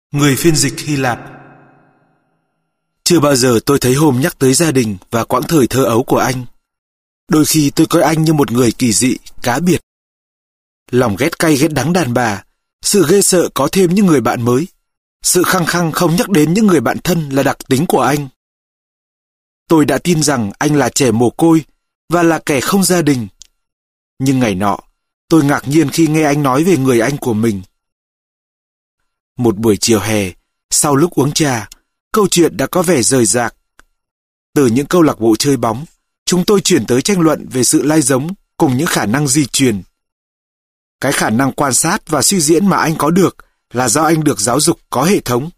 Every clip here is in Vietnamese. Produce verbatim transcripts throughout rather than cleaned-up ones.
Người phiên dịch Hy Lạp. Chưa bao giờ tôi thấy Holmes nhắc tới gia đình và quãng thời thơ ấu của anh. Đôi khi tôi coi anh như một người kỳ dị, cá biệt. Lòng ghét cay ghét đắng đàn bà, sự ghê sợ có thêm những người bạn mới, sự khăng khăng không nhắc đến những người bạn thân là đặc tính của anh. Tôi đã tin rằng anh là trẻ mồ côi và là kẻ không gia đình. Nhưng ngày nọ, tôi ngạc nhiên khi nghe anh nói về người anh của mình. Một buổi chiều hè, sau lúc uống trà, câu chuyện đã có vẻ rời rạc. Từ những câu lạc bộ chơi bóng, chúng tôi chuyển tới tranh luận về sự lai giống cùng những khả năng di truyền. Cái khả năng quan sát và suy diễn mà anh có được là do anh được giáo dục có hệ thống.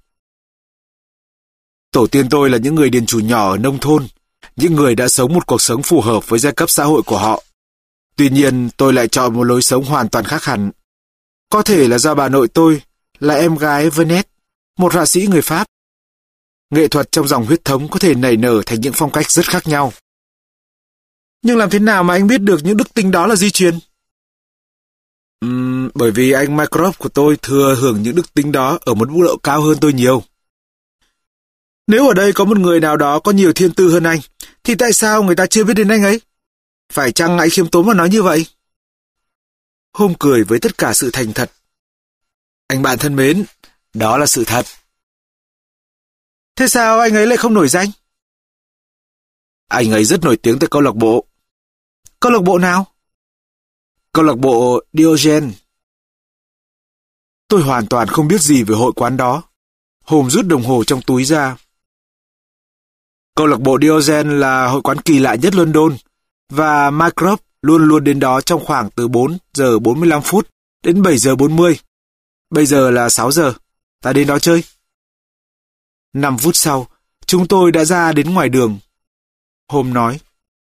Tổ tiên tôi là những người điền chủ nhỏ ở nông thôn, những người đã sống một cuộc sống phù hợp với giai cấp xã hội của họ. Tuy nhiên, tôi lại chọn một lối sống hoàn toàn khác hẳn. Có thể là do bà nội tôi là em gái Vernet, một họa sĩ người Pháp. Nghệ thuật trong dòng huyết thống có thể nảy nở thành những phong cách rất khác nhau. Nhưng làm thế nào mà anh biết được những đức tính đó là di truyền? Uhm, bởi vì anh Mycroft của tôi thừa hưởng những đức tính đó ở một mức độ cao hơn tôi nhiều. Nếu ở đây có một người nào đó có nhiều thiên tư hơn anh, thì tại sao người ta chưa biết đến anh ấy? Phải chăng anh khiêm tốn mà nói như vậy? Holmes cười với tất cả sự thành thật. Anh bạn thân mến, đó là sự thật. Thế sao anh ấy lại không nổi danh? Anh ấy rất nổi tiếng tại câu lạc bộ. Câu lạc bộ nào? Câu lạc bộ Diogen. Tôi hoàn toàn không biết gì về hội quán đó. Holmes rút đồng hồ trong túi ra. Câu lạc bộ Diogen là hội quán kỳ lạ nhất London, và Mycroft luôn luôn đến đó trong khoảng từ bốn giờ bốn mươi lăm phút đến bảy giờ bốn mươi. Bây giờ là sáu giờ, ta đến đó chơi. Năm phút sau, chúng tôi đã ra đến ngoài đường. Holmes nói.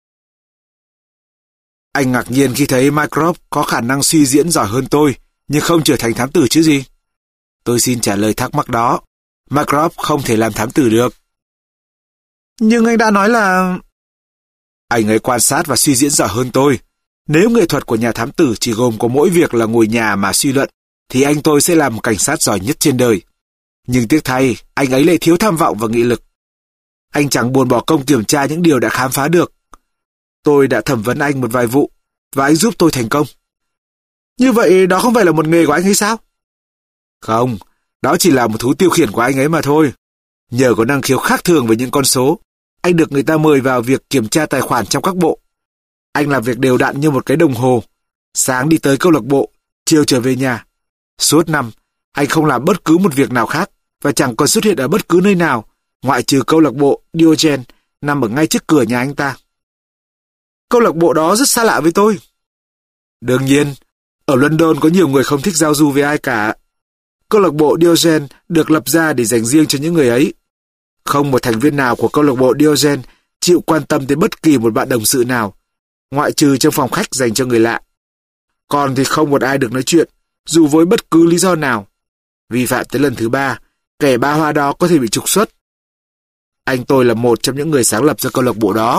Anh ngạc nhiên khi thấy Mycroft có khả năng suy diễn giỏi hơn tôi, nhưng không trở thành thám tử chứ gì? Tôi xin trả lời thắc mắc đó. Mycroft không thể làm thám tử được. Nhưng anh đã nói là... Anh ấy quan sát và suy diễn giỏi hơn tôi. Nếu nghệ thuật của nhà thám tử chỉ gồm có mỗi việc là ngồi nhà mà suy luận, thì anh tôi sẽ là một cảnh sát giỏi nhất trên đời. Nhưng tiếc thay, anh ấy lại thiếu tham vọng và nghị lực. Anh chẳng buồn bỏ công kiểm tra những điều đã khám phá được. Tôi đã thẩm vấn anh một vài vụ, và anh giúp tôi thành công. Như vậy đó không phải là một nghề của anh hay sao? Không, đó chỉ là một thú tiêu khiển của anh ấy mà thôi. Nhờ có năng khiếu khác thường với những con số, anh được người ta mời vào việc kiểm tra tài khoản trong các bộ. Anh làm việc đều đặn như một cái đồng hồ. Sáng đi tới câu lạc bộ, chiều trở về nhà. Suốt năm, anh không làm bất cứ một việc nào khác và chẳng còn xuất hiện ở bất cứ nơi nào, ngoại trừ câu lạc bộ Diogen nằm ở ngay trước cửa nhà anh ta. Câu lạc bộ đó rất xa lạ với tôi. Đương nhiên, ở London có nhiều người không thích giao du với ai cả. Câu lạc bộ Diogen được lập ra để dành riêng cho những người ấy. Không một thành viên nào của câu lạc bộ Diogen chịu quan tâm tới bất kỳ một bạn đồng sự nào, ngoại trừ trong phòng khách dành cho người lạ. Còn thì không một ai được nói chuyện, dù với bất cứ lý do nào. Vi phạm tới lần thứ ba, kẻ ba hoa đó có thể bị trục xuất. Anh tôi là một trong những người sáng lập ra câu lạc bộ đó.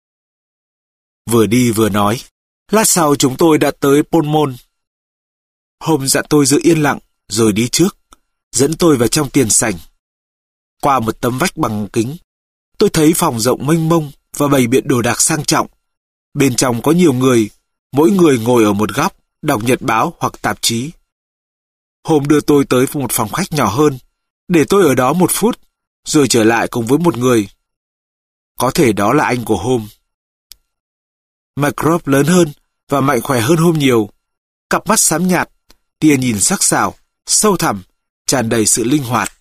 Vừa đi vừa nói. Lát sau chúng tôi đã tới Pall Mall. Holmes dặn tôi giữ yên lặng, rồi đi trước, dẫn tôi vào trong tiền sảnh. Qua một tấm vách bằng kính, tôi thấy phòng rộng mênh mông và bày biện đồ đạc sang trọng. Bên trong có nhiều người, mỗi người ngồi ở một góc, đọc nhật báo hoặc tạp chí. Holmes đưa tôi tới một phòng khách nhỏ hơn, để tôi ở đó một phút, rồi trở lại cùng với một người. Có thể đó là anh của Holmes. Mycroft lớn hơn và mạnh khỏe hơn Holmes nhiều. Cặp mắt xám nhạt, tia nhìn sắc sảo, sâu thẳm, tràn đầy sự linh hoạt.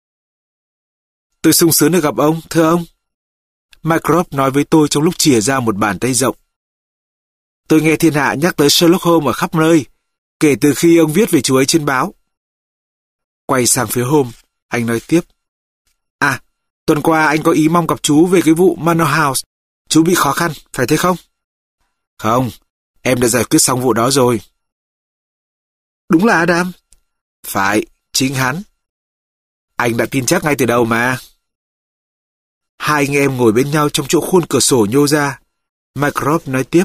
Tôi sung sướng được gặp ông, thưa ông. Mycroft nói với tôi trong lúc chìa ra một bàn tay rộng. Tôi nghe thiên hạ nhắc tới Sherlock Holmes ở khắp nơi, kể từ khi ông viết về chú ấy trên báo. Quay sang phía Holmes, anh nói tiếp. À, tuần qua anh có ý mong gặp chú về cái vụ Manor House. Chú bị khó khăn, phải thế không? Không, em đã giải quyết xong vụ đó rồi. Đúng là Adam. Phải, chính hắn. Anh đã tin chắc ngay từ đầu mà. Hai anh em ngồi bên nhau trong chỗ khuôn cửa sổ nhô ra. Mycroft nói tiếp.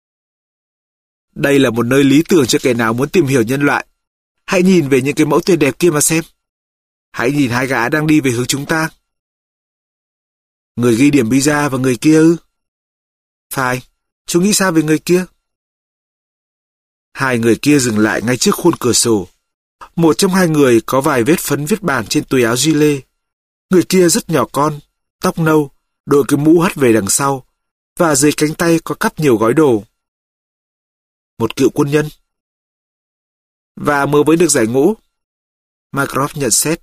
Đây là một nơi lý tưởng cho kẻ nào muốn tìm hiểu nhân loại. Hãy nhìn về những cái mẫu tuyệt đẹp kia mà xem. Hãy nhìn hai gã đang đi về hướng chúng ta. Người ghi điểm pizza và người kia ư? Phải, chú nghĩ sao về người kia? Hai người kia dừng lại ngay trước khuôn cửa sổ. Một trong hai người có vài vết phấn viết bàn trên túi áo gilet. Người kia rất nhỏ con, tóc nâu, đội cái mũ hất về đằng sau, và dưới cánh tay có cắp nhiều gói đồ. Một cựu quân nhân. Và mới mới được giải ngũ. Mycroft nhận xét.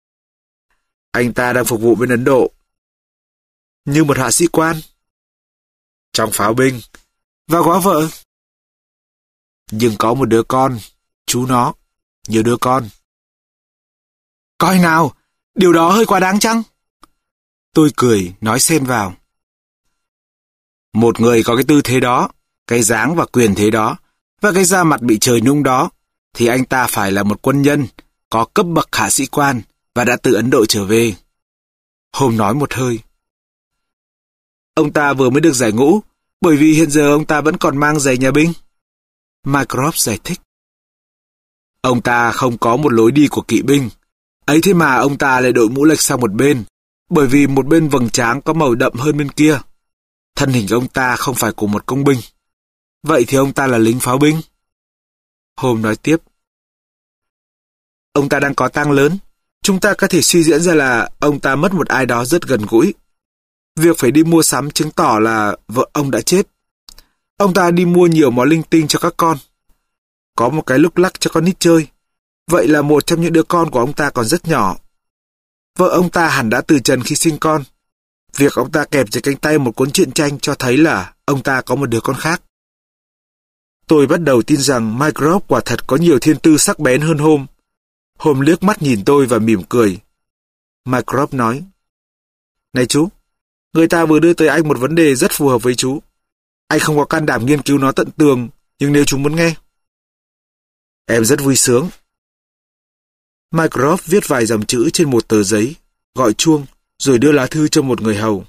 Anh ta đang phục vụ bên Ấn Độ. Như một hạ sĩ quan. Trong pháo binh. Và góa vợ. Nhưng có một đứa con. Chú nó. Nhiều đứa con. Coi nào, điều đó hơi quá đáng chăng? Tôi cười, nói xen vào. Một người có cái tư thế đó, cái dáng và quyền thế đó, và cái da mặt bị trời nung đó, thì anh ta phải là một quân nhân, có cấp bậc hạ sĩ quan, và đã từ Ấn Độ trở về. Hôm nói một hơi. Ông ta vừa mới được giải ngũ, bởi vì hiện giờ ông ta vẫn còn mang giày nhà binh. Mycroft giải thích. Ông ta không có một lối đi của kỵ binh. Ấy thế mà ông ta lại đội mũ lệch sang một bên, bởi vì một bên vầng trán có màu đậm hơn bên kia. Thân hình ông ta không phải của một công binh. Vậy thì ông ta là lính pháo binh. Hôm nói tiếp. Ông ta đang có tang lớn. Chúng ta có thể suy diễn ra là ông ta mất một ai đó rất gần gũi. Việc phải đi mua sắm chứng tỏ là vợ ông đã chết. Ông ta đi mua nhiều món linh tinh cho các con. Có một cái lúc lắc cho con nít chơi. Vậy là một trong những đứa con của ông ta còn rất nhỏ. Vợ ông ta hẳn đã từ trần khi sinh con. Việc ông ta kẹp trên cánh tay một cuốn truyện tranh cho thấy là ông ta có một đứa con khác. Tôi bắt đầu tin rằng Mycroft quả thật có nhiều thiên tư sắc bén hơn Hôm. Hôm liếc mắt nhìn tôi và mỉm cười. Mycroft nói. Này chú, người ta vừa đưa tới anh một vấn đề rất phù hợp với chú. Anh không có can đảm nghiên cứu nó tận tường, nhưng nếu chú muốn nghe. Em rất vui sướng. Mycroft viết vài dòng chữ trên một tờ giấy, gọi chuông, rồi đưa lá thư cho một người hầu.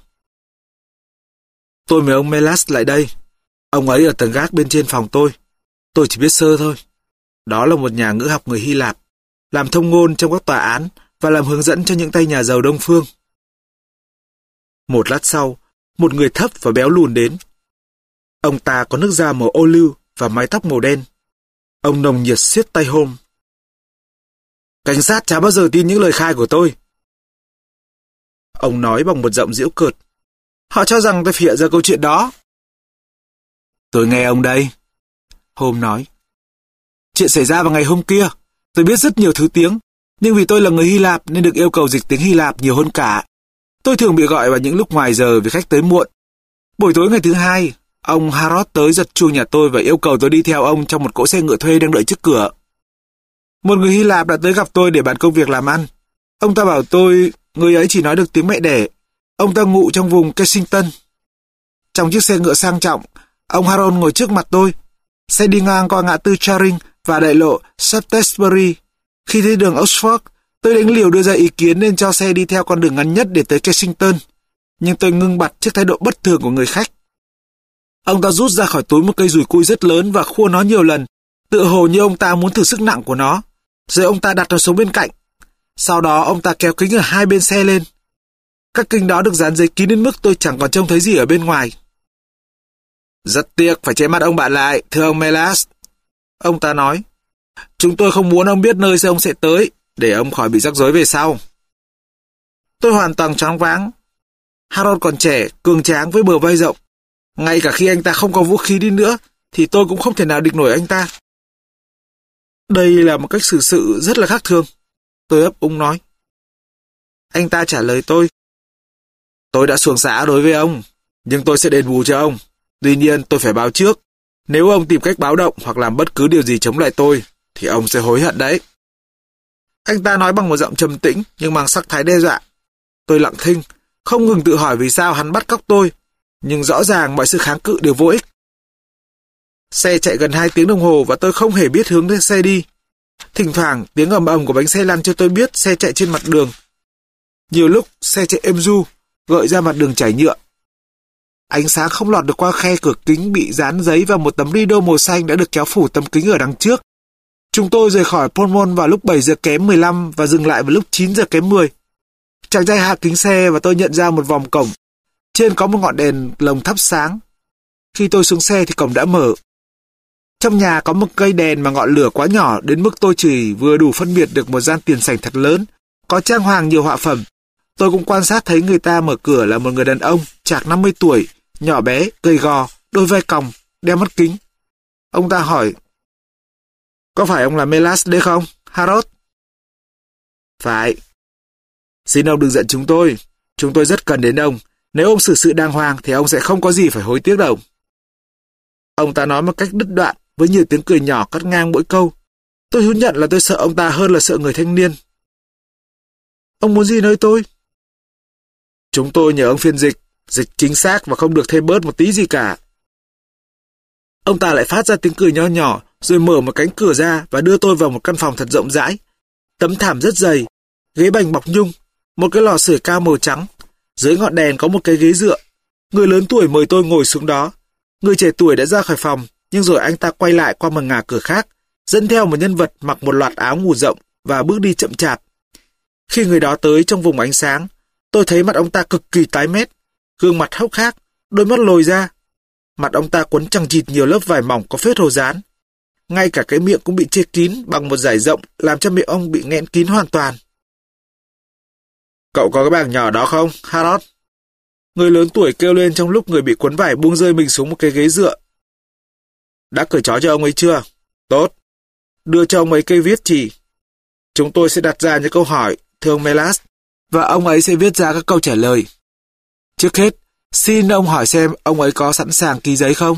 Tôi mời ông Melas lại đây. Ông ấy ở tầng gác bên trên phòng tôi. Tôi chỉ biết sơ thôi. Đó là một nhà ngữ học người Hy Lạp, làm thông ngôn trong các tòa án và làm hướng dẫn cho những tay nhà giàu Đông Phương. Một lát sau, một người thấp và béo lùn đến. Ông ta có nước da màu ô liu và mái tóc màu đen. Ông nồng nhiệt siết tay Hôm. Cảnh sát chả bao giờ tin những lời khai của tôi. Ông nói bằng một giọng giễu cợt. Họ cho rằng tôi phịa ra câu chuyện đó. Tôi nghe ông đây. Hôm nói. Chuyện xảy ra vào ngày hôm kia. Tôi biết rất nhiều thứ tiếng, nhưng vì tôi là người Hy Lạp nên được yêu cầu dịch tiếng Hy Lạp nhiều hơn cả. Tôi thường bị gọi vào những lúc ngoài giờ vì khách tới muộn. Buổi tối ngày thứ hai, ông Harrod tới giật chuông nhà tôi và yêu cầu tôi đi theo ông trong một cỗ xe ngựa thuê đang đợi trước cửa. Một người Hy Lạp đã tới gặp tôi để bàn công việc làm ăn. Ông ta bảo tôi, người ấy chỉ nói được tiếng mẹ đẻ. Ông ta ngụ trong vùng Kensington. Trong chiếc xe ngựa sang trọng, ông Harold ngồi trước mặt tôi. Xe đi ngang qua ngã tư Charing và đại lộ Shaftesbury. Khi thấy đường Oxford, tôi đánh liều đưa ra ý kiến nên cho xe đi theo con đường ngắn nhất để tới Kensington. Nhưng tôi ngưng bặt trước thái độ bất thường của người khách. Ông ta rút ra khỏi túi một cây dùi cui rất lớn và khua nó nhiều lần, tựa hồ như ông ta muốn thử sức nặng của nó. Rồi ông ta đặt nó xuống bên cạnh. Sau đó ông ta kéo kính ở hai bên xe lên. Các kính đó được dán giấy kín đến mức tôi chẳng còn trông thấy gì ở bên ngoài. Rất tiếc phải che mắt ông bạn lại, thưa ông Melas. Ông ta nói. Chúng tôi không muốn ông biết nơi xe ông sẽ tới, để ông khỏi bị rắc rối về sau. Tôi hoàn toàn choáng váng. Harold còn trẻ, cường tráng với bờ vai rộng. Ngay cả khi anh ta không có vũ khí đi nữa, thì tôi cũng không thể nào địch nổi anh ta. Đây là một cách xử sự rất là khác thường. Tôi ấp úng nói. Anh ta trả lời tôi. Tôi đã xuồng xã đối với ông, nhưng tôi sẽ đền bù cho ông. Tuy nhiên tôi phải báo trước. Nếu ông tìm cách báo động hoặc làm bất cứ điều gì chống lại tôi, thì ông sẽ hối hận đấy. Anh ta nói bằng một giọng trầm tĩnh, nhưng mang sắc thái đe dọa. Tôi lặng thinh, không ngừng tự hỏi vì sao hắn bắt cóc tôi, nhưng rõ ràng mọi sự kháng cự đều vô ích. Xe chạy gần hai tiếng đồng hồ và tôi không hề biết hướng lên xe đi. Thỉnh thoảng tiếng ầm ầm của bánh xe lăn cho tôi biết xe chạy trên mặt đường. Nhiều lúc xe chạy êm du, gợi ra mặt đường trải nhựa. Ánh sáng không lọt được qua khe cửa kính bị dán giấy và một tấm rideau màu xanh đã được kéo phủ tấm kính ở đằng trước. Chúng tôi rời khỏi Portmont vào lúc bảy giờ kém mười lăm và dừng lại vào lúc chín giờ kém mười. Chàng trai hạ kính xe và tôi nhận ra một vòng cổng. Trên có một ngọn đèn lồng thắp sáng. Khi tôi xuống xe thì cổng đã mở. Trong nhà có một cây đèn mà ngọn lửa quá nhỏ đến mức tôi chỉ vừa đủ phân biệt được một gian tiền sảnh thật lớn, có trang hoàng nhiều họa phẩm. Tôi cũng quan sát thấy người ta mở cửa là một người đàn ông, chạc năm mươi tuổi, nhỏ bé, gầy gò, đôi vai còng, đeo mắt kính. Ông ta hỏi, có phải ông là Melas đấy không, Harold? Phải. Xin ông đừng giận chúng tôi. Chúng tôi rất cần đến ông. Nếu ông xử sự đàng hoàng thì ông sẽ không có gì phải hối tiếc đâu. Ông ta nói một cách đứt đoạn, với nhiều tiếng cười nhỏ cắt ngang mỗi câu. Tôi thú nhận là tôi sợ ông ta hơn là sợ người thanh niên. Ông muốn gì nơi tôi? Chúng tôi nhờ ông phiên dịch, dịch chính xác và không được thêm bớt một tí gì cả. Ông ta lại phát ra tiếng cười nho nhỏ, rồi mở một cánh cửa ra và đưa tôi vào một căn phòng thật rộng rãi. Tấm thảm rất dày, ghế bành bọc nhung, một cái lò sưởi cao màu trắng. Dưới ngọn đèn có một cái ghế dựa. Người lớn tuổi mời tôi ngồi xuống đó. Người trẻ tuổi đã ra khỏi phòng, nhưng rồi anh ta quay lại qua một ngả cửa khác, dẫn theo một nhân vật mặc một loạt áo ngủ rộng và bước đi chậm chạp. Khi người đó tới trong vùng ánh sáng, tôi thấy mặt ông ta cực kỳ tái mét, gương mặt hốc hác, đôi mắt lồi ra. Mặt ông ta quấn chằng chịt nhiều lớp vải mỏng có phết hồ dán. Ngay cả cái miệng cũng bị che kín bằng một dải rộng, làm cho miệng ông bị nghẽn kín hoàn toàn. Cậu có cái bảng nhỏ đó không, Harold? Người lớn tuổi kêu lên trong lúc người bị quấn vải buông rơi mình xuống một cái ghế dựa. Đã cởi trói cho ông ấy chưa? Tốt. Đưa cho ông ấy cây viết chỉ. Chúng tôi sẽ đặt ra những câu hỏi, thưa ông Melas, và ông ấy sẽ viết ra các câu trả lời. Trước hết, xin ông hỏi xem ông ấy có sẵn sàng ký giấy không?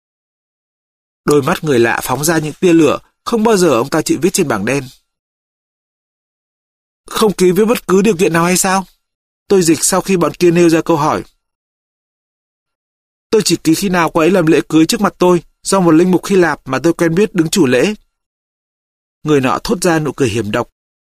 Đôi mắt người lạ phóng ra những tia lửa, không bao giờ ông ta chịu viết trên bảng đen. Không ký với bất cứ điều kiện nào hay sao? Tôi dịch sau khi bọn kia nêu ra câu hỏi. Tôi chỉ ký khi nào cô ấy làm lễ cưới trước mặt tôi, do một linh mục Hy Lạp mà tôi quen biết đứng chủ lễ. Người nọ thốt ra nụ cười hiểm độc.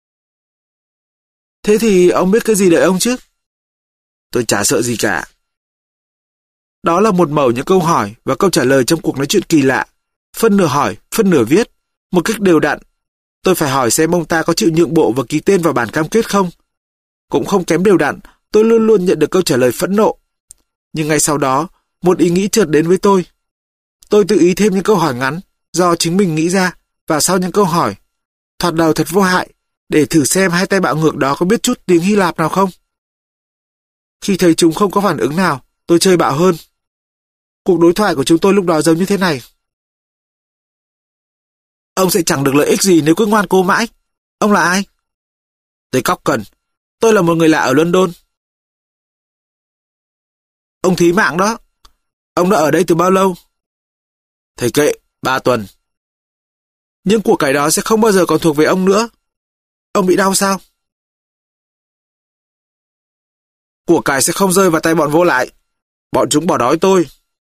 Thế thì ông biết cái gì đợi ông chứ? Tôi chả sợ gì cả. Đó là một mẩu những câu hỏi và câu trả lời trong cuộc nói chuyện kỳ lạ. Phân nửa hỏi, phân nửa viết, một cách đều đặn. Tôi phải hỏi xem ông ta có chịu nhượng bộ và ký tên vào bản cam kết không. Cũng không kém đều đặn, tôi luôn luôn nhận được câu trả lời phẫn nộ. Nhưng ngay sau đó, một ý nghĩ chợt đến với tôi. Tôi tự ý thêm những câu hỏi ngắn, do chính mình nghĩ ra, và sau những câu hỏi, thoạt đầu thật vô hại, để thử xem hai tay bạo ngược đó có biết chút tiếng Hy Lạp nào không. Khi thấy chúng không có phản ứng nào, tôi chơi bạo hơn. Cuộc đối thoại của chúng tôi lúc đó giống như thế này. Ông sẽ chẳng được lợi ích gì nếu cứ ngoan cố mãi. Ông là ai? Tôi Cockon. Tôi là một người lạ ở London. Ông thí mạng đó. Ông đã ở đây từ bao lâu? Thầy kệ, ba tuần. Nhưng của cải đó sẽ không bao giờ còn thuộc về ông nữa. Ông bị đau sao? Của cải sẽ không rơi vào tay bọn vô lại. Bọn chúng bỏ đói tôi.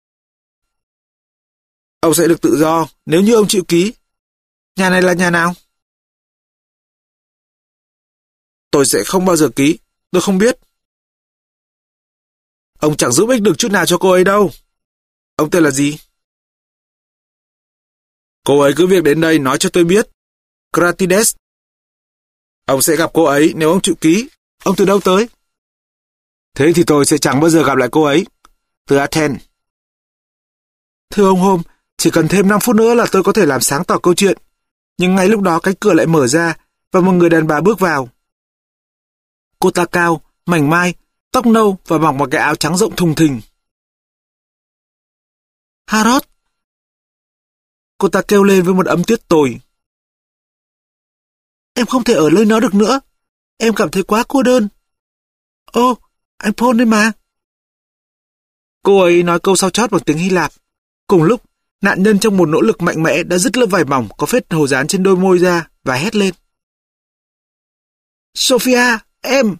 Ông sẽ được tự do nếu như ông chịu ký. Nhà này là nhà nào? Tôi sẽ không bao giờ ký. Tôi không biết. Ông chẳng giúp ích được chút nào cho cô ấy đâu. Ông tên là gì? Cô ấy cứ việc đến đây nói cho tôi biết. Gratides. Ông sẽ gặp cô ấy nếu ông chịu ký. Ông từ đâu tới? Thế thì tôi sẽ chẳng bao giờ gặp lại cô ấy. Từ Athens. Thưa ông Holmes, chỉ cần thêm năm phút nữa là tôi có thể làm sáng tỏ câu chuyện. Nhưng ngay lúc đó cánh cửa lại mở ra và một người đàn bà bước vào. Cô ta cao, mảnh mai, tóc nâu và mặc một cái áo trắng rộng thùng thình. Harold! Cô ta kêu lên với một âm tiết tồi. Em không thể ở nơi nó được nữa. Em cảm thấy quá cô đơn. Ô, anh Paul đấy mà. Cô ấy nói câu sau chót bằng tiếng Hy Lạp. Cùng lúc, nạn nhân trong một nỗ lực mạnh mẽ đã dứt lớp vải mỏng có phết hồ dán trên đôi môi ra và hét lên. Sophia, em!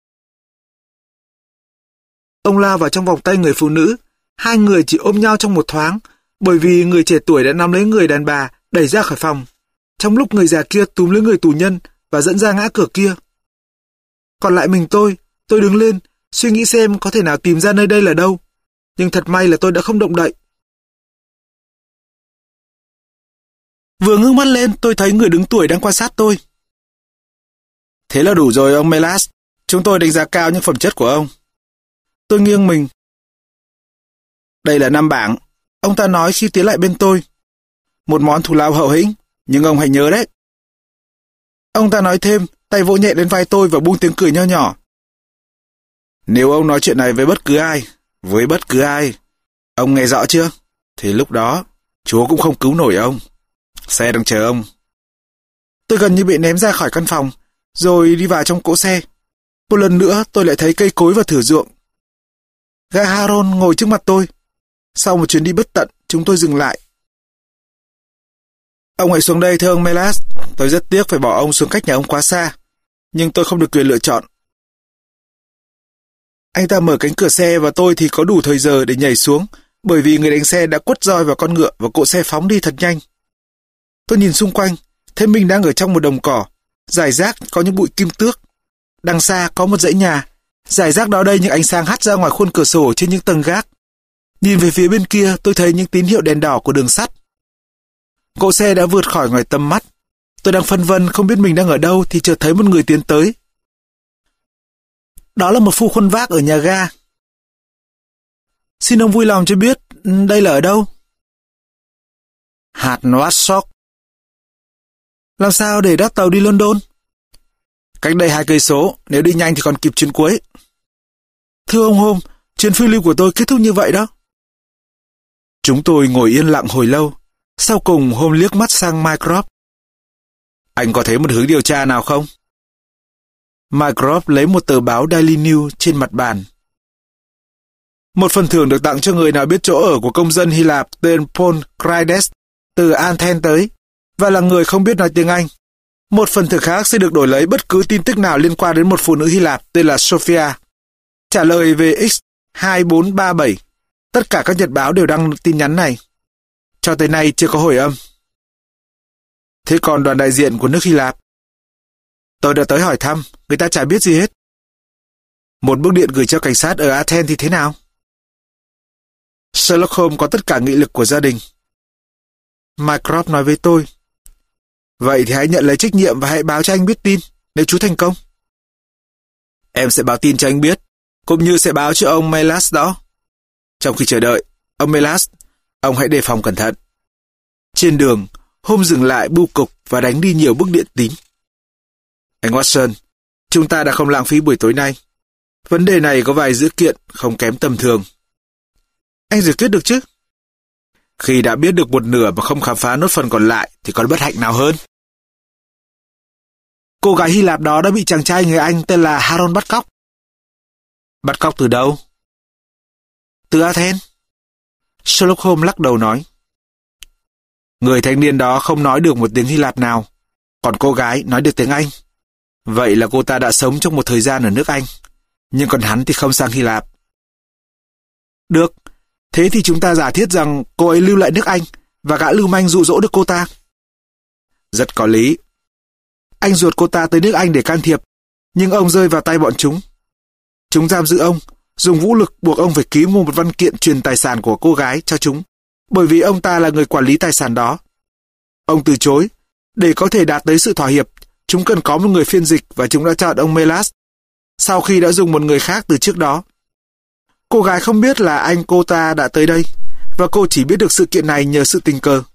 Ông lao vào trong vòng tay người phụ nữ. Hai người chỉ ôm nhau trong một thoáng, bởi vì người trẻ tuổi đã nắm lấy người đàn bà, đẩy ra khỏi phòng, trong lúc người già kia túm lấy người tù nhân và dẫn ra ngã cửa kia. Còn lại mình tôi, tôi đứng lên, suy nghĩ xem có thể nào tìm ra nơi đây là đâu. Nhưng thật may là tôi đã không động đậy. Vừa ngước mắt lên, tôi thấy người đứng tuổi đang quan sát tôi. Thế là đủ rồi ông Melas. Chúng tôi đánh giá cao những phẩm chất của ông. Tôi nghiêng mình. Đây là năm bảng, ông ta nói khi tiến lại bên tôi. Một món thù lao hậu hĩnh, nhưng ông hãy nhớ đấy. Ông ta nói thêm, tay vỗ nhẹ lên vai tôi và buông tiếng cười nho nhỏ. Nếu ông nói chuyện này với bất cứ ai, với bất cứ ai, ông nghe rõ chưa? Thì lúc đó, Chúa cũng không cứu nổi ông. Xe đang chờ ông. Tôi gần như bị ném ra khỏi căn phòng, rồi đi vào trong cỗ xe. Một lần nữa tôi lại thấy cây cối và thửa ruộng. Gã Harold ngồi trước mặt tôi. Sau một chuyến đi bất tận, chúng tôi dừng lại. Ông hãy xuống đây thưa ông Melas. Tôi rất tiếc phải bỏ ông xuống cách nhà ông quá xa, nhưng tôi không được quyền lựa chọn. Anh ta mở cánh cửa xe và tôi thì có đủ thời giờ để nhảy xuống, bởi vì người đánh xe đã quất roi vào con ngựa và cỗ xe phóng đi thật nhanh. Tôi nhìn xung quanh, thấy mình đang ở trong một đồng cỏ, rải rác có những bụi kim tước. Đằng xa có một dãy nhà, rải rác đó đây những ánh sáng hắt ra ngoài khuôn cửa sổ trên những tầng gác. Nhìn về phía bên kia, tôi thấy những tín hiệu đèn đỏ của đường sắt. Cỗ xe đã vượt khỏi ngoài tầm mắt. Tôi đang phân vân không biết mình đang ở đâu thì chợt thấy một người tiến tới. Đó là một phu khuân vác ở nhà ga. Xin ông vui lòng cho biết đây là ở đâu? Hạt Watsock. Làm sao để đáp tàu đi London? Cách đây hai cây số, nếu đi nhanh thì còn kịp chuyến cuối. Thưa ông Holmes, chuyến phiêu lưu của tôi kết thúc như vậy đó. Chúng tôi ngồi yên lặng hồi lâu. Sau cùng Holmes liếc mắt sang Mycroft. Anh có thấy một hướng điều tra nào không? Mycroft lấy một tờ báo Daily News trên mặt bàn. Một phần thưởng được tặng cho người nào biết chỗ ở của công dân Hy Lạp tên Paul Crides từ Athens tới và là người không biết nói tiếng Anh. Một phần thưởng khác sẽ được đổi lấy bất cứ tin tức nào liên quan đến một phụ nữ Hy Lạp tên là Sophia. Trả lời về X hai bốn ba bảy. Tất cả các nhật báo đều đăng tin nhắn này. Cho tới nay chưa có hồi âm. Thế còn đoàn đại diện của nước Hy Lạp? Tôi đã tới hỏi thăm, người ta chả biết gì hết. Một bức điện gửi cho cảnh sát ở Athens thì thế nào? Sherlock Holmes có tất cả nghị lực của gia đình. Mycroft nói với tôi. Vậy thì hãy nhận lấy trách nhiệm và hãy báo cho anh biết tin, nếu chú thành công. Em sẽ báo tin cho anh biết, cũng như sẽ báo cho ông Melas đó. Trong khi chờ đợi, ông Melas, ông hãy đề phòng cẩn thận. Trên đường, Holmes dừng lại bưu cục và đánh đi nhiều bức điện tín. Anh Watson, chúng ta đã không lãng phí buổi tối nay. Vấn đề này có vài dữ kiện không kém tầm thường. Anh giải quyết được chứ? Khi đã biết được một nửa mà không khám phá nốt phần còn lại thì còn bất hạnh nào hơn. Cô gái Hy Lạp đó đã bị chàng trai người Anh tên là Harold bắt cóc. Bắt cóc từ đâu? Từ Athens. Sherlock Holmes lắc đầu nói. Người thanh niên đó không nói được một tiếng Hy Lạp nào, còn cô gái nói được tiếng Anh. Vậy là cô ta đã sống trong một thời gian ở nước Anh, nhưng còn hắn thì không sang Hy Lạp. Được, thế thì chúng ta giả thiết rằng cô ấy lưu lại nước Anh và gã lưu manh dụ dỗ được cô ta. Rất có lý. Anh ruột cô ta tới nước Anh để can thiệp, nhưng ông rơi vào tay bọn chúng. Chúng giam giữ ông, dùng vũ lực buộc ông phải ký một văn kiện truyền tài sản của cô gái cho chúng, bởi vì ông ta là người quản lý tài sản đó. Ông từ chối. Để có thể đạt tới sự thỏa hiệp, chúng cần có một người phiên dịch và chúng đã chọn ông Melas, sau khi đã dùng một người khác từ trước đó. Cô gái không biết là anh cô ta đã tới đây, và cô chỉ biết được sự kiện này nhờ sự tình cờ.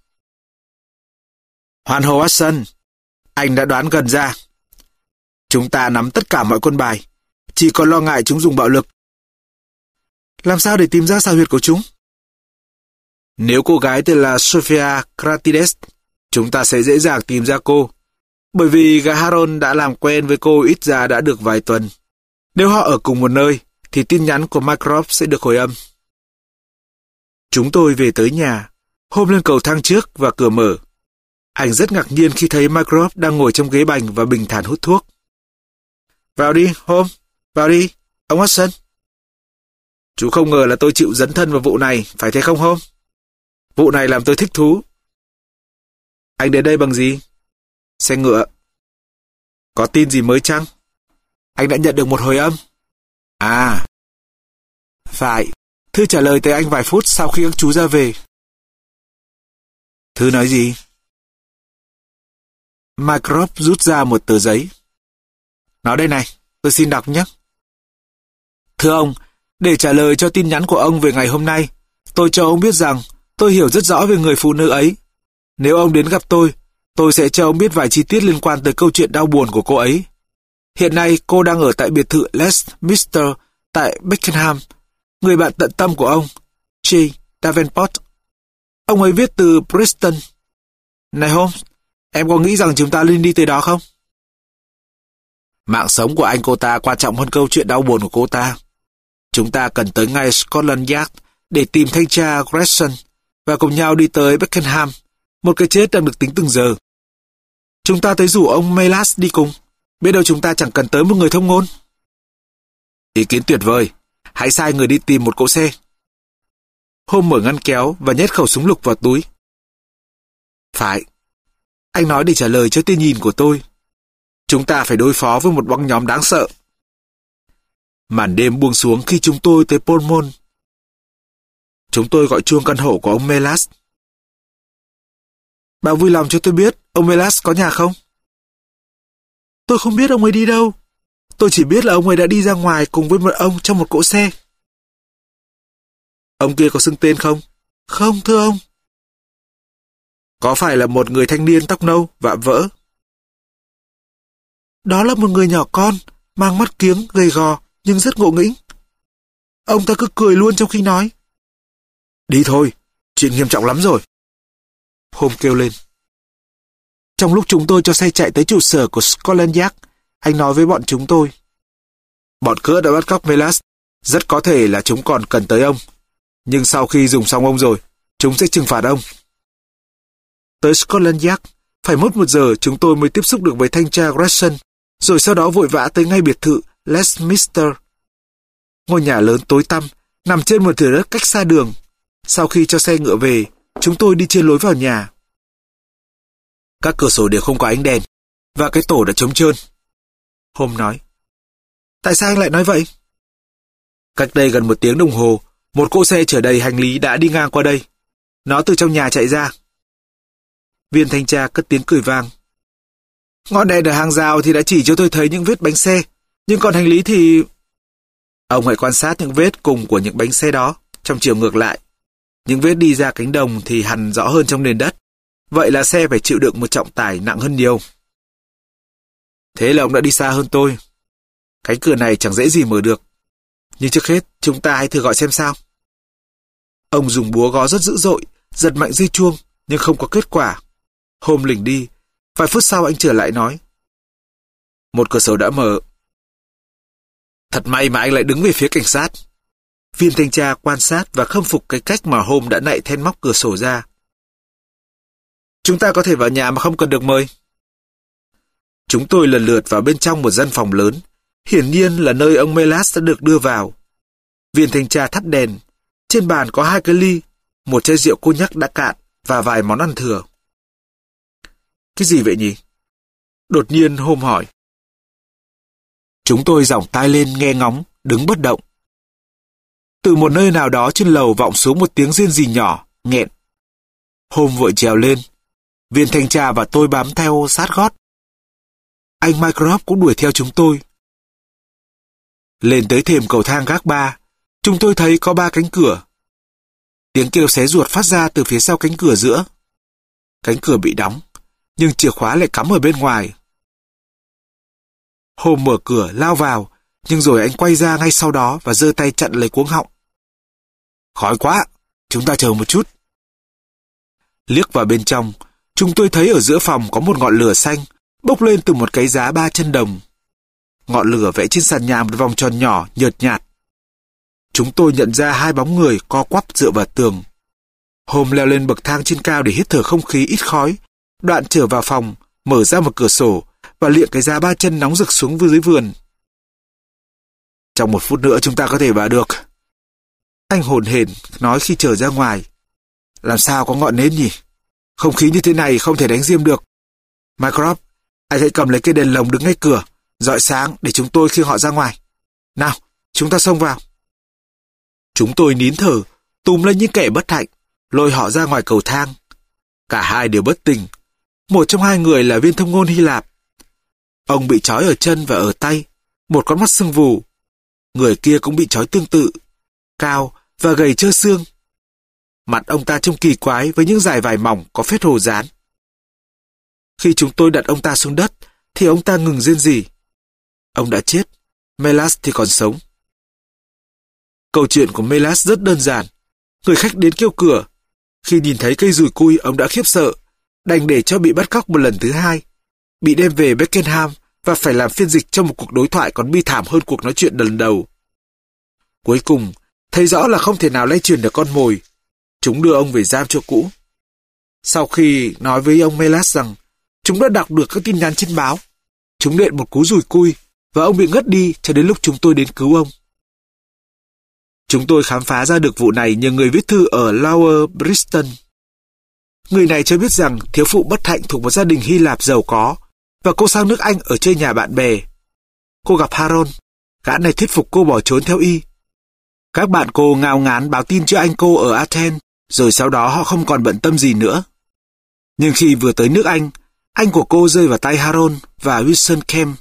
Hoàn hồ Watson, anh đã đoán gần ra. Chúng ta nắm tất cả mọi quân bài, chỉ còn lo ngại chúng dùng bạo lực. Làm sao để tìm ra xào huyệt của chúng? Nếu cô gái tên là Sophia Kratides, chúng ta sẽ dễ dàng tìm ra cô, bởi vì gã Harold đã làm quen với cô ít ra đã được vài tuần. Nếu họ ở cùng một nơi, thì tin nhắn của Mycroft sẽ được hồi âm. Chúng tôi về tới nhà, Holmes lên cầu thang trước và cửa mở. Anh rất ngạc nhiên khi thấy Mycroft đang ngồi trong ghế bành và bình thản hút thuốc. Vào đi, Holmes, vào đi, ông Watson. Chú không ngờ là tôi chịu dấn thân vào vụ này, phải thế không Holmes? Vụ này làm tôi thích thú. Anh đến đây bằng gì? Xe ngựa. Có tin gì mới chăng? Anh đã nhận được một hồi âm. À, phải. Thư trả lời tới anh vài phút sau khi các chú ra về. Thư nói gì? Mycroft rút ra một tờ giấy. Nó đây này, tôi xin đọc nhé. Thưa ông, để trả lời cho tin nhắn của ông về ngày hôm nay, tôi cho ông biết rằng tôi hiểu rất rõ về người phụ nữ ấy. Nếu ông đến gặp tôi, tôi sẽ cho ông biết vài chi tiết liên quan tới câu chuyện đau buồn của cô ấy. Hiện nay cô đang ở tại biệt thự Westminster tại Beckenham. Người bạn tận tâm của ông, J. Davenport. Ông ấy viết từ Bristol. Này Holmes, em có nghĩ rằng chúng ta nên đi tới đó không? Mạng sống của anh cô ta quan trọng hơn câu chuyện đau buồn của cô ta. Chúng ta cần tới ngay Scotland Yard để tìm thanh tra Gregson và cùng nhau đi tới Beckenham. Một cái chết đang được tính từng giờ. Chúng ta tới rủ ông Melas đi cùng. Biết đâu chúng ta chẳng cần tới một người thông ngôn. Ý kiến tuyệt vời. Hãy sai người đi tìm một cỗ xe. Holmes mở ngăn kéo và nhét khẩu súng lục vào túi. Phải. Anh nói để trả lời cho tia nhìn của tôi. Chúng ta phải đối phó với một băng nhóm đáng sợ. Màn đêm buông xuống khi chúng tôi tới Polmont. Chúng tôi gọi chuông căn hộ của ông Melas. Bà vui lòng cho tôi biết ông Melas có nhà không? Tôi không biết ông ấy đi đâu. Tôi chỉ biết là ông ấy đã đi ra ngoài cùng với một ông trong một cỗ xe. Ông kia có xưng tên không? Không, thưa ông. Có phải là một người thanh niên tóc nâu, vạm vỡ? Đó là một người nhỏ con, mang mắt kiếng, gầy gò, nhưng rất ngộ nghĩnh. Ông ta cứ cười luôn trong khi nói. Đi thôi, chuyện nghiêm trọng lắm rồi. Holmes kêu lên. Trong lúc chúng tôi cho xe chạy tới trụ sở của Scotland Yard, anh nói với bọn chúng tôi. Bọn cướp đã bắt cóc Melas, rất có thể là chúng còn cần tới ông. Nhưng sau khi dùng xong ông rồi, chúng sẽ trừng phạt ông. Tới Scotland Yard, phải mất một giờ chúng tôi mới tiếp xúc được với thanh tra Gregson, rồi sau đó vội vã tới ngay biệt thự Westminster. Ngôi nhà lớn tối tăm, nằm trên một thửa đất cách xa đường. Sau khi cho xe ngựa về, chúng tôi đi trên lối vào nhà. Các cửa sổ đều không có ánh đèn, và cái tổ đã trống trơn. Holmes nói. Tại sao anh lại nói vậy? Cách đây gần một tiếng đồng hồ, một cỗ xe chở đầy hành lý đã đi ngang qua đây. Nó từ trong nhà chạy ra. Viên thanh tra cất tiếng cười vang. Ngọn đèn ở hàng rào thì đã chỉ cho tôi thấy những vết bánh xe, nhưng còn hành lý thì... Ông hãy quan sát những vết cùng của những bánh xe đó, trong chiều ngược lại. Những vết đi ra cánh đồng thì hằn rõ hơn trong nền đất. Vậy là xe phải chịu đựng một trọng tải nặng hơn nhiều. Thế là ông đã đi xa hơn tôi. Cánh cửa này chẳng dễ gì mở được. Nhưng trước hết, chúng ta hãy thử gọi xem sao. Ông dùng búa gõ rất dữ dội, giật mạnh dây chuông, nhưng không có kết quả. Holmes lỉnh đi. Vài phút sau anh trở lại nói. Một cửa sổ đã mở. Thật may mà anh lại đứng về phía cảnh sát. Viên thanh tra quan sát và khâm phục cái cách mà Holmes đã nạy then móc cửa sổ ra. Chúng ta có thể vào nhà mà không cần được mời. Chúng tôi lần lượt vào bên trong một gian phòng lớn, hiển nhiên là nơi ông Melas đã được đưa vào. Viên thanh tra thắp đèn. Trên bàn có hai cái ly, một chai rượu cô nhắc đã cạn và vài món ăn thừa. Cái gì vậy nhỉ? Đột nhiên Holmes hỏi. Chúng tôi giỏng tai lên nghe ngóng, đứng bất động. Từ một nơi nào đó trên lầu vọng xuống một tiếng rên rỉ nhỏ, nghẹn. Holmes vội trèo lên. Viên thanh tra và tôi bám theo sát gót. Anh Mycroft cũng đuổi theo chúng tôi. Lên tới thềm cầu thang gác ba, chúng tôi thấy có ba cánh cửa. Tiếng kêu xé ruột phát ra từ phía sau cánh cửa giữa. Cánh cửa bị đóng, nhưng chìa khóa lại cắm ở bên ngoài. Holmes mở cửa lao vào, nhưng rồi anh quay ra ngay sau đó và giơ tay chặn lấy cuống họng. Khói quá, chúng ta chờ một chút. Liếc vào bên trong, chúng tôi thấy ở giữa phòng có một ngọn lửa xanh bốc lên từ một cái giá ba chân đồng. Ngọn lửa vẽ trên sàn nhà một vòng tròn nhỏ nhợt nhạt. Chúng tôi nhận ra hai bóng người co quắp dựa vào tường. Holmes leo lên bậc thang trên cao để hít thở không khí ít khói, đoạn trở vào phòng, mở ra một cửa sổ và liệng cái giá ba chân nóng rực xuống dưới vườn. Trong một phút nữa chúng ta có thể vào được. Anh hồn hển nói khi trở ra ngoài. Làm sao có ngọn nến nhỉ? Không khí như thế này không thể đánh diêm được. Mycroft, anh hãy cầm lấy cây đèn lồng đứng ngay cửa, rọi sáng để chúng tôi khiêng họ ra ngoài. Nào, chúng ta xông vào. Chúng tôi nín thở, túm lấy những kẻ bất hạnh, lôi họ ra ngoài cầu thang. Cả hai đều bất tỉnh. Một trong hai người là viên thông ngôn Hy Lạp. Ông bị trói ở chân và ở tay, một con mắt sưng vù. Người kia cũng bị trói tương tự, cao và gầy trơ xương. Mặt ông ta trông kỳ quái với những dải vải mỏng có phết hồ dán. Khi chúng tôi đặt ông ta xuống đất, thì ông ta ngừng rên rỉ. Ông đã chết, Melas thì còn sống. Câu chuyện của Melas rất đơn giản. Người khách đến kêu cửa. Khi nhìn thấy cây dùi cui, ông đã khiếp sợ, đành để cho bị bắt cóc một lần thứ hai, bị đem về Beckenham và phải làm phiên dịch cho một cuộc đối thoại còn bi thảm hơn cuộc nói chuyện lần đầu. Cuối cùng, thấy rõ là không thể nào lay truyền được con mồi, chúng đưa ông về giam chỗ cũ. Sau khi nói với ông Melas rằng chúng đã đọc được các tin nhắn trên báo, chúng nện một cú dùi cui và ông bị ngất đi cho đến lúc chúng tôi đến cứu ông. Chúng tôi khám phá ra được vụ này nhờ người viết thư ở Lower Brixton. Người này cho biết rằng thiếu phụ bất hạnh thuộc một gia đình Hy Lạp giàu có và cô sang nước Anh ở chơi nhà bạn bè. Cô gặp Haron, gã này thuyết phục cô bỏ trốn theo y. Các bạn cô ngao ngán báo tin cho anh cô ở Athens, rồi sau đó họ không còn bận tâm gì nữa. Nhưng khi vừa tới nước Anh, anh của cô rơi vào tay Haron và Wilson Kemp.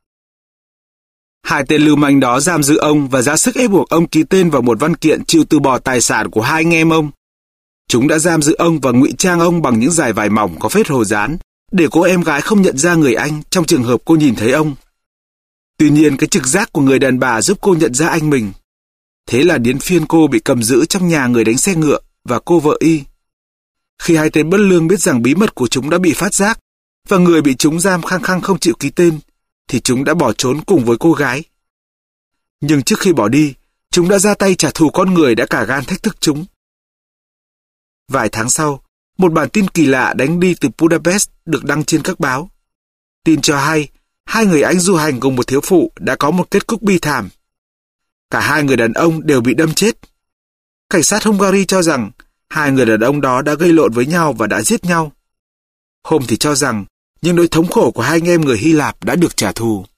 Hai tên lưu manh đó giam giữ ông và ra sức ép buộc ông ký tên vào một văn kiện chịu từ bỏ tài sản của hai anh em ông. Chúng đã giam giữ ông và ngụy trang ông bằng những dải vải mỏng có phết hồ dán, để cô em gái không nhận ra người anh trong trường hợp cô nhìn thấy ông. Tuy nhiên, cái trực giác của người đàn bà giúp cô nhận ra anh mình. Thế là đến phiên cô bị cầm giữ trong nhà người đánh xe ngựa và cô vợ y. Khi hai tên bất lương biết rằng bí mật của chúng đã bị phát giác và người bị chúng giam khăng khăng không chịu ký tên, thì chúng đã bỏ trốn cùng với cô gái. Nhưng trước khi bỏ đi, chúng đã ra tay trả thù con người đã cả gan thách thức chúng. Vài tháng sau, một bản tin kỳ lạ đánh đi từ Budapest được đăng trên các báo. Tin cho hay, hai người Anh du hành cùng một thiếu phụ đã có một kết cục bi thảm. Cả hai người đàn ông đều bị đâm chết. Cảnh sát Hungary cho rằng hai người đàn ông đó đã gây lộn với nhau và đã giết nhau. Hôm thì cho rằng những nỗi thống khổ của hai anh em người Hy Lạp đã được trả thù.